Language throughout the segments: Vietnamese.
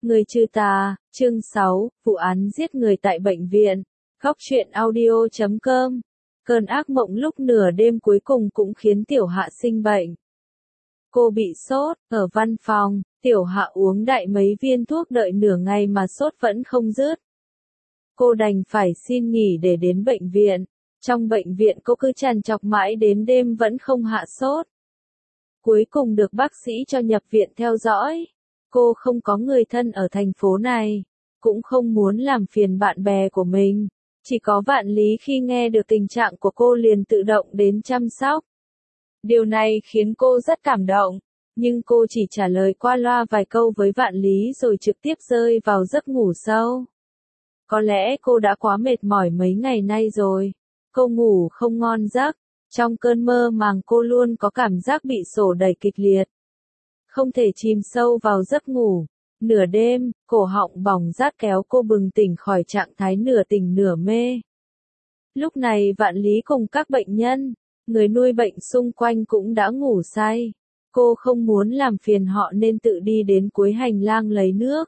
Người trừ tà, chương 6, vụ án giết người tại bệnh viện. Góc truyện audio.com. Cơn ác mộng lúc nửa đêm cuối cùng cũng khiến Tiểu Hạ sinh bệnh. Cô bị sốt, ở văn phòng, Tiểu Hạ uống đại mấy viên thuốc đợi nửa ngày mà sốt vẫn không dứt. Cô đành phải xin nghỉ để đến bệnh viện. Trong bệnh viện cô cứ trằn trọc mãi đến đêm vẫn không hạ sốt. Cuối cùng được bác sĩ cho nhập viện theo dõi. Cô không có người thân ở thành phố này, cũng không muốn làm phiền bạn bè của mình. Chỉ có Vạn Lý khi nghe được tình trạng của cô liền tự động đến chăm sóc. Điều này khiến cô rất cảm động, nhưng cô chỉ trả lời qua loa vài câu với Vạn Lý rồi trực tiếp rơi vào giấc ngủ sâu. Có lẽ cô đã quá mệt mỏi mấy ngày nay rồi. Cô ngủ không ngon giấc. Trong cơn mơ màng cô luôn có cảm giác bị xổ đẩy kịch liệt. Không thể chìm sâu vào giấc ngủ. Nửa đêm, cổ họng bỏng rát kéo cô bừng tỉnh khỏi trạng thái nửa tỉnh nửa mê. Lúc này Vạn Lý cùng các bệnh nhân, người nuôi bệnh xung quanh cũng đã ngủ say. Cô không muốn làm phiền họ nên tự đi đến cuối hành lang lấy nước.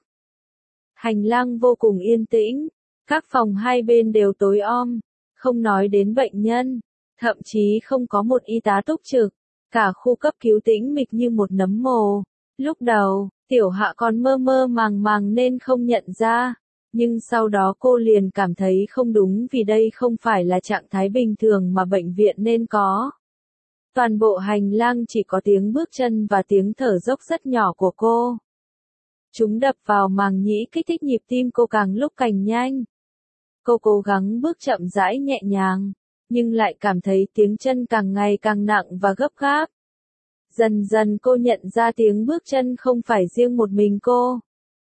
Hành lang vô cùng yên tĩnh, các phòng hai bên đều tối om, không nói đến bệnh nhân, thậm chí không có một y tá túc trực. Cả khu cấp cứu tĩnh mịch như một nấm mồ. Lúc đầu, Tiểu Hạ còn mơ mơ màng màng nên không nhận ra, nhưng sau đó cô liền cảm thấy không đúng vì đây không phải là trạng thái bình thường mà bệnh viện nên có. Toàn bộ hành lang chỉ có tiếng bước chân và tiếng thở dốc rất nhỏ của cô. Chúng đập vào màng nhĩ kích thích nhịp tim cô càng lúc càng nhanh. Cô cố gắng bước chậm rãi nhẹ nhàng, nhưng lại cảm thấy tiếng chân càng ngày càng nặng và gấp gáp. Dần dần cô nhận ra tiếng bước chân không phải riêng một mình cô.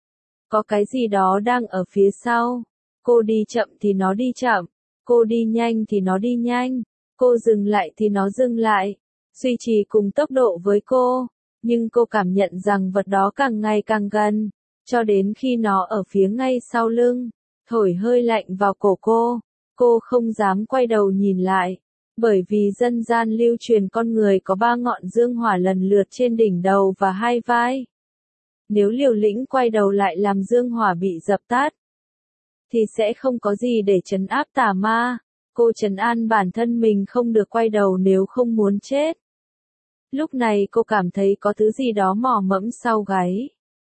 Có cái gì đó đang ở phía sau. Cô đi chậm thì nó đi chậm. Cô đi nhanh thì nó đi nhanh. Cô dừng lại thì nó dừng lại. Duy trì cùng tốc độ với cô. Nhưng cô cảm nhận rằng vật đó càng ngày càng gần. Cho đến khi nó ở phía ngay sau lưng. Thổi hơi lạnh vào cổ cô. Cô không dám quay đầu nhìn lại. Bởi vì dân gian lưu truyền con người có 3 ngọn dương hỏa lần lượt trên đỉnh đầu và 2 vai. Nếu liều lĩnh quay đầu lại làm dương hỏa bị dập tắt, thì sẽ không có gì để trấn áp tà ma. Cô trấn an bản thân mình không được quay đầu nếu không muốn chết. Lúc này cô cảm thấy có thứ gì đó mò mẫm sau gáy.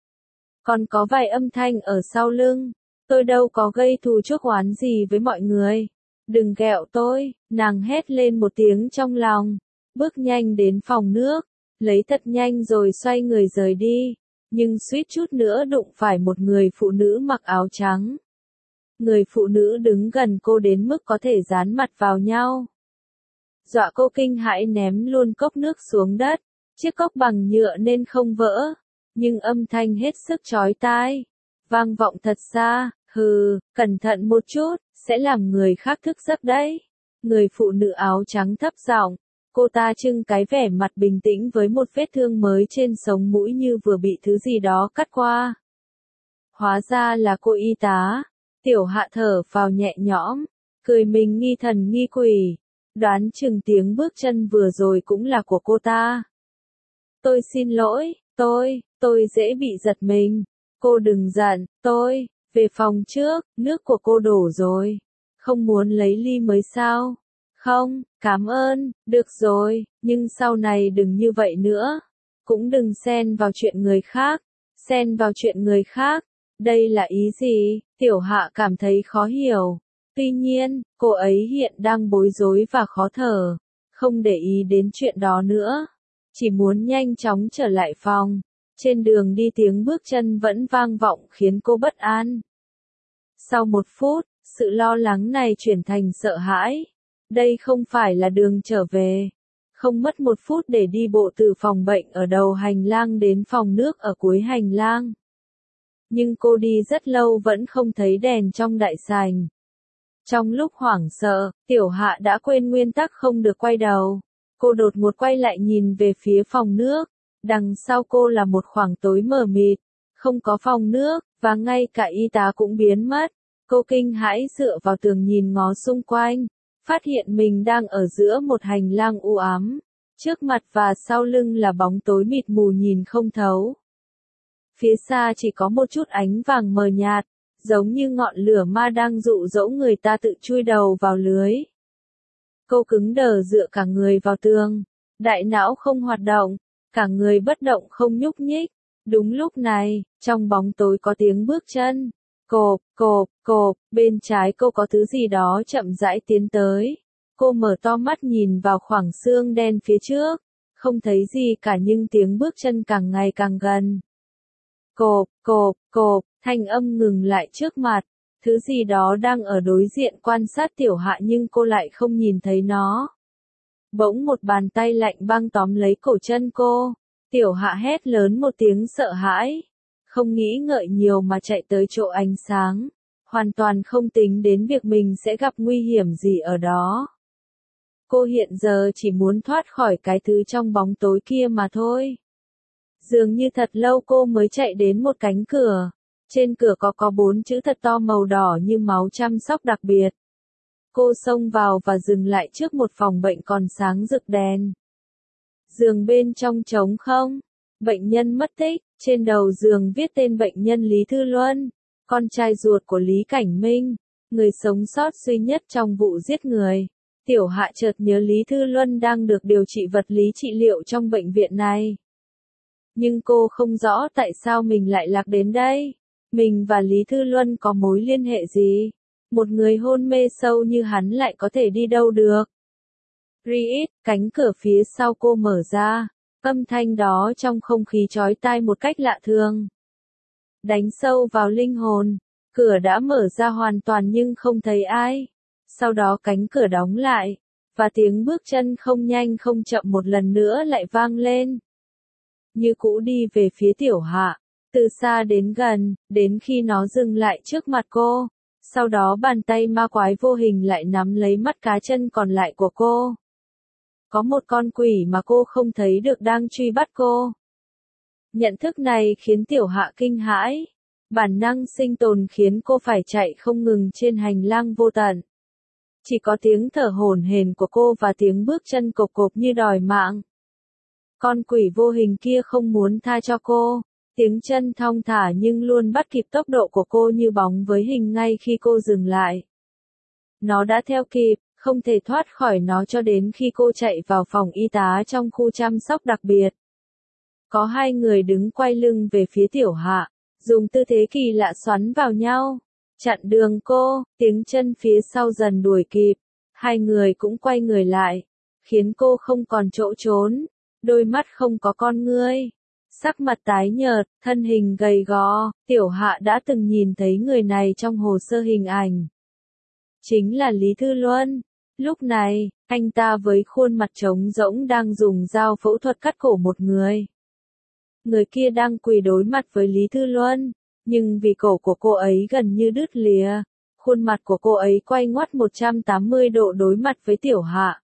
Còn có vài âm thanh ở sau lưng. Tôi đâu có gây thù chuốc oán gì với mọi người. Đừng ghẹo tôi, nàng hét lên một tiếng trong lòng. Bước nhanh đến phòng nước, lấy thật nhanh rồi xoay người rời đi. Nhưng suýt chút nữa đụng phải một người phụ nữ mặc áo trắng. Người phụ nữ đứng gần cô đến mức có thể dán mặt vào nhau. Dọa cô kinh hãi ném luôn cốc nước xuống đất. Chiếc cốc bằng nhựa nên không vỡ. Nhưng âm thanh hết sức chói tai. Vang vọng thật xa, hừ, cẩn thận một chút, sẽ làm người khác thức giấc đấy. Người phụ nữ áo trắng thấp giọng. Cô ta trưng cái vẻ mặt bình tĩnh với một vết thương mới trên sống mũi như vừa bị thứ gì đó cắt qua. Hóa ra là cô y tá. Tiểu Hạ thở phào nhẹ nhõm, cười mình nghi thần nghi quỷ. Đoán chừng tiếng bước chân vừa rồi cũng là của cô ta. Tôi xin lỗi, tôi dễ bị giật mình. Cô đừng giận, tôi, về phòng trước, nước của cô đổ rồi. Không muốn lấy ly mới sao? Không, cảm ơn, được rồi, nhưng sau này đừng như vậy nữa. Cũng đừng xen vào chuyện người khác. Xen vào chuyện người khác. Đây là ý gì? Tiểu Hạ cảm thấy khó hiểu. Tuy nhiên, cô ấy hiện đang bối rối và khó thở. Không để ý đến chuyện đó nữa. Chỉ muốn nhanh chóng trở lại phòng. Trên đường đi tiếng bước chân vẫn vang vọng khiến cô bất an. Sau 1 phút, sự lo lắng này chuyển thành sợ hãi. Đây không phải là đường trở về. Không mất 1 phút để đi bộ từ phòng bệnh ở đầu hành lang đến phòng nước ở cuối hành lang. Nhưng cô đi rất lâu vẫn không thấy đèn trong đại sảnh. Trong lúc hoảng sợ, Tiểu Hạ đã quên nguyên tắc không được quay đầu. Cô đột ngột quay lại nhìn về phía phòng nước. Đằng sau cô là một khoảng tối mờ mịt. Không có phòng nước, và ngay cả y tá cũng biến mất. Cô kinh hãi dựa vào tường nhìn ngó xung quanh. Phát hiện mình đang ở giữa một hành lang u ám. Trước mặt và sau lưng là bóng tối mịt mù nhìn không thấu. Phía xa chỉ có một chút ánh vàng mờ nhạt, giống như ngọn lửa ma đang dụ dỗ người ta tự chui đầu vào lưới. Cô cứng đờ dựa cả người vào tường, đại não không hoạt động, cả người bất động không nhúc nhích. Đúng lúc này, trong bóng tối có tiếng bước chân. Cộp, cộp, cộp, bên trái cô có thứ gì đó chậm rãi tiến tới. Cô mở to mắt nhìn vào khoảng xương đen phía trước, không thấy gì cả nhưng tiếng bước chân càng ngày càng gần. Cộp, cộp, cộp, thanh âm ngừng lại trước mặt. Thứ gì đó đang ở đối diện quan sát Tiểu Hạ nhưng cô lại không nhìn thấy nó. Bỗng một bàn tay lạnh băng tóm lấy cổ chân cô. Tiểu Hạ hét lớn một tiếng sợ hãi. Không nghĩ ngợi nhiều mà chạy tới chỗ ánh sáng. Hoàn toàn không tính đến việc mình sẽ gặp nguy hiểm gì ở đó. Cô hiện giờ chỉ muốn thoát khỏi cái thứ trong bóng tối kia mà thôi. Dường như thật lâu cô mới chạy đến một cánh cửa. Trên cửa có 4 chữ thật to màu đỏ như máu chăm sóc đặc biệt. Cô xông vào và dừng lại trước một phòng bệnh còn sáng rực đèn. Giường bên trong trống không. Bệnh nhân mất tích, trên đầu giường viết tên bệnh nhân Lý Thư Luân, con trai ruột của Lý Cảnh Minh, người sống sót duy nhất trong vụ giết người. Tiểu Hạ chợt nhớ Lý Thư Luân đang được điều trị vật lý trị liệu trong bệnh viện này. Nhưng cô không rõ tại sao mình lại lạc đến đây. Mình và Lý Thư Luân có mối liên hệ gì? Một người hôn mê sâu như hắn lại có thể đi đâu được? Riết, cánh cửa phía sau cô mở ra. Âm thanh đó trong không khí chói tai một cách lạ thường. Đánh sâu vào linh hồn. Cửa đã mở ra hoàn toàn nhưng không thấy ai. Sau đó cánh cửa đóng lại. Và tiếng bước chân không nhanh không chậm một lần nữa lại vang lên. Như cũ đi về phía Tiểu Hạ. Từ xa đến gần, đến khi nó dừng lại trước mặt cô. Sau đó bàn tay ma quái vô hình lại nắm lấy mắt cá chân còn lại của cô. Có một con quỷ mà cô không thấy được đang truy bắt cô. Nhận thức này khiến Tiểu Hạ kinh hãi. Bản năng sinh tồn khiến cô phải chạy không ngừng trên hành lang vô tận. Chỉ có tiếng thở hổn hển của cô và tiếng bước chân cộp cộp như đòi mạng. Con quỷ vô hình kia không muốn tha cho cô. Tiếng chân thong thả nhưng luôn bắt kịp tốc độ của cô như bóng với hình ngay khi cô dừng lại. Nó đã theo kịp, không thể thoát khỏi nó cho đến khi cô chạy vào phòng y tá trong khu chăm sóc đặc biệt. Có 2 người đứng quay lưng về phía Tiểu Hạ, dùng tư thế kỳ lạ xoắn vào nhau, chặn đường cô, tiếng chân phía sau dần đuổi kịp. 2 người cũng quay người lại, khiến cô không còn chỗ trốn, đôi mắt không có con ngươi. Sắc mặt tái nhợt, thân hình gầy gò, Tiểu Hạ đã từng nhìn thấy người này trong hồ sơ hình ảnh. Chính là Lý Thư Luân. Lúc này, anh ta với khuôn mặt trống rỗng đang dùng dao phẫu thuật cắt cổ một người. Người kia đang quỳ đối mặt với Lý Thư Luân, nhưng vì cổ của cô ấy gần như đứt lìa, khuôn mặt của cô ấy quay ngoắt 180 độ đối mặt với Tiểu Hạ.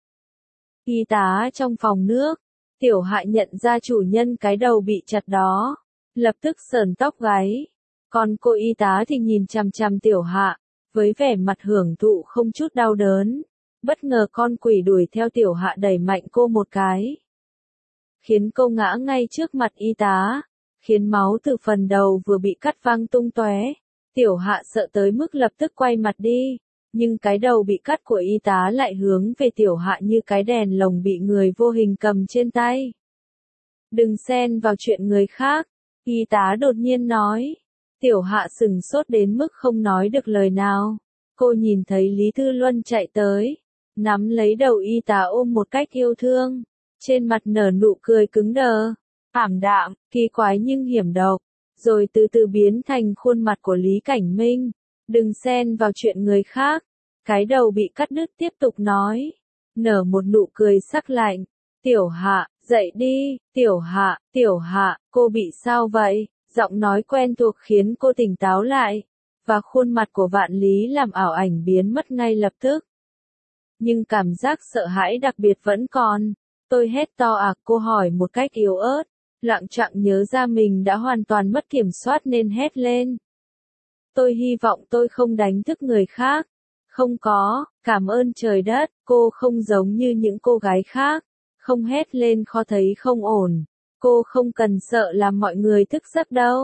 Y tá trong phòng nước. Tiểu Hạ nhận ra chủ nhân cái đầu bị chặt đó, lập tức sởn tóc gáy. Còn cô y tá thì nhìn chằm chằm Tiểu Hạ, với vẻ mặt hưởng thụ không chút đau đớn. Bất ngờ con quỷ đuổi theo Tiểu Hạ đẩy mạnh cô một cái, khiến cô ngã ngay trước mặt y tá, khiến máu từ phần đầu vừa bị cắt văng tung tóe. Tiểu Hạ sợ tới mức lập tức quay mặt đi, nhưng cái đầu bị cắt của y tá lại hướng về Tiểu Hạ như cái đèn lồng bị người vô hình cầm trên tay. Đừng xen vào chuyện người khác, y tá đột nhiên nói. Tiểu Hạ sửng sốt đến mức không nói được lời nào. Cô nhìn thấy Lý Thư Luân chạy tới, nắm lấy đầu y tá ôm một cách yêu thương, trên mặt nở nụ cười cứng đờ, ảm đạm, kỳ quái nhưng hiểm độc, rồi từ từ biến thành khuôn mặt của Lý Cảnh Minh. Đừng xen vào chuyện người khác. Cái đầu bị cắt đứt tiếp tục nói, nở một nụ cười sắc lạnh. Tiểu Hạ, dậy đi, Tiểu Hạ, cô bị sao vậy? Giọng nói quen thuộc khiến cô tỉnh táo lại, và khuôn mặt của Vạn Lý làm ảo ảnh biến mất ngay lập tức. Nhưng cảm giác sợ hãi đặc biệt vẫn còn. Tôi hét to à? Cô hỏi một cách yếu ớt, loạng choạng nhớ ra mình đã hoàn toàn mất kiểm soát nên hét lên. Tôi hy vọng tôi không đánh thức người khác. Không có, cảm ơn trời đất, cô không giống như những cô gái khác. Không hét lên khó thấy không ổn. Cô không cần sợ làm mọi người thức giấc đâu.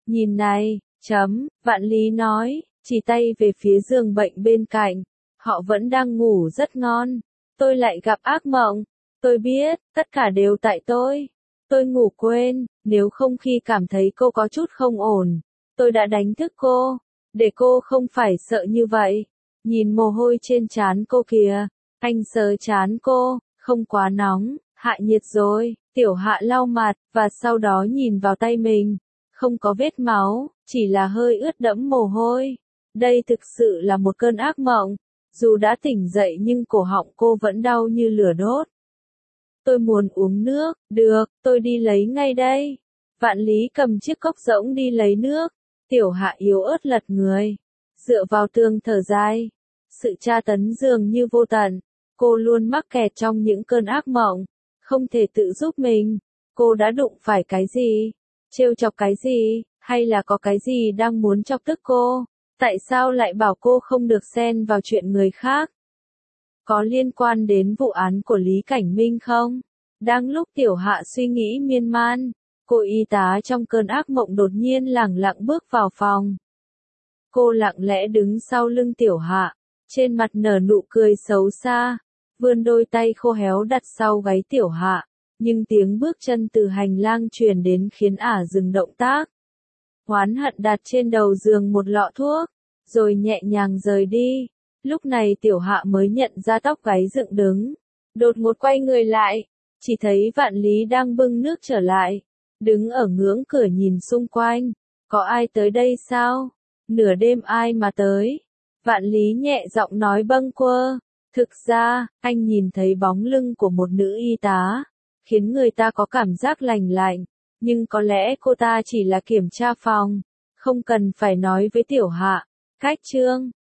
Nhìn này, Vạn Lý nói, chỉ tay về phía giường bệnh bên cạnh. Họ vẫn đang ngủ rất ngon. Tôi lại gặp ác mộng. Tôi biết, tất cả đều tại tôi. Tôi ngủ quên, nếu không khi cảm thấy cô có chút không ổn, tôi đã đánh thức cô, để cô không phải sợ như vậy. Nhìn mồ hôi trên trán cô kìa, anh sờ trán cô, không quá nóng, hạ nhiệt rồi. Tiểu Hạ lau mặt, và sau đó nhìn vào tay mình. Không có vết máu, chỉ là hơi ướt đẫm mồ hôi. Đây thực sự là một cơn ác mộng. Dù đã tỉnh dậy nhưng cổ họng cô vẫn đau như lửa đốt. Tôi muốn uống nước, được, tôi đi lấy ngay đây. Vạn Lý cầm chiếc cốc rỗng đi lấy nước. Tiểu Hạ yếu ớt lật người, dựa vào tường thở dài. Sự tra tấn dường như vô tận. Cô luôn mắc kẹt trong những cơn ác mộng, không thể tự giúp mình. Cô đã đụng phải cái gì? Trêu chọc cái gì? Hay là có cái gì đang muốn chọc tức cô? Tại sao lại bảo cô không được xen vào chuyện người khác? Có liên quan đến vụ án của Lý Cảnh Minh không? Đang lúc Tiểu Hạ suy nghĩ miên man, cô y tá trong cơn ác mộng đột nhiên lẳng lặng bước vào phòng. Cô lặng lẽ đứng sau lưng Tiểu Hạ, trên mặt nở nụ cười xấu xa, vươn đôi tay khô héo đặt sau gáy Tiểu Hạ, nhưng tiếng bước chân từ hành lang truyền đến khiến ả dừng động tác. Oán hận đặt trên đầu giường một lọ thuốc, rồi nhẹ nhàng rời đi. Lúc này Tiểu Hạ mới nhận ra tóc gáy dựng đứng. Đột ngột quay người lại, chỉ thấy Vạn Lý đang bưng nước trở lại, đứng ở ngưỡng cửa nhìn xung quanh. Có ai tới đây sao? Nửa đêm ai mà tới? Vạn Lý nhẹ giọng nói bâng quơ. Thực ra, anh nhìn thấy bóng lưng của một nữ y tá, khiến người ta có cảm giác lành lạnh. Nhưng có lẽ cô ta chỉ là kiểm tra phòng, không cần phải nói với Tiểu Hạ. Cách chương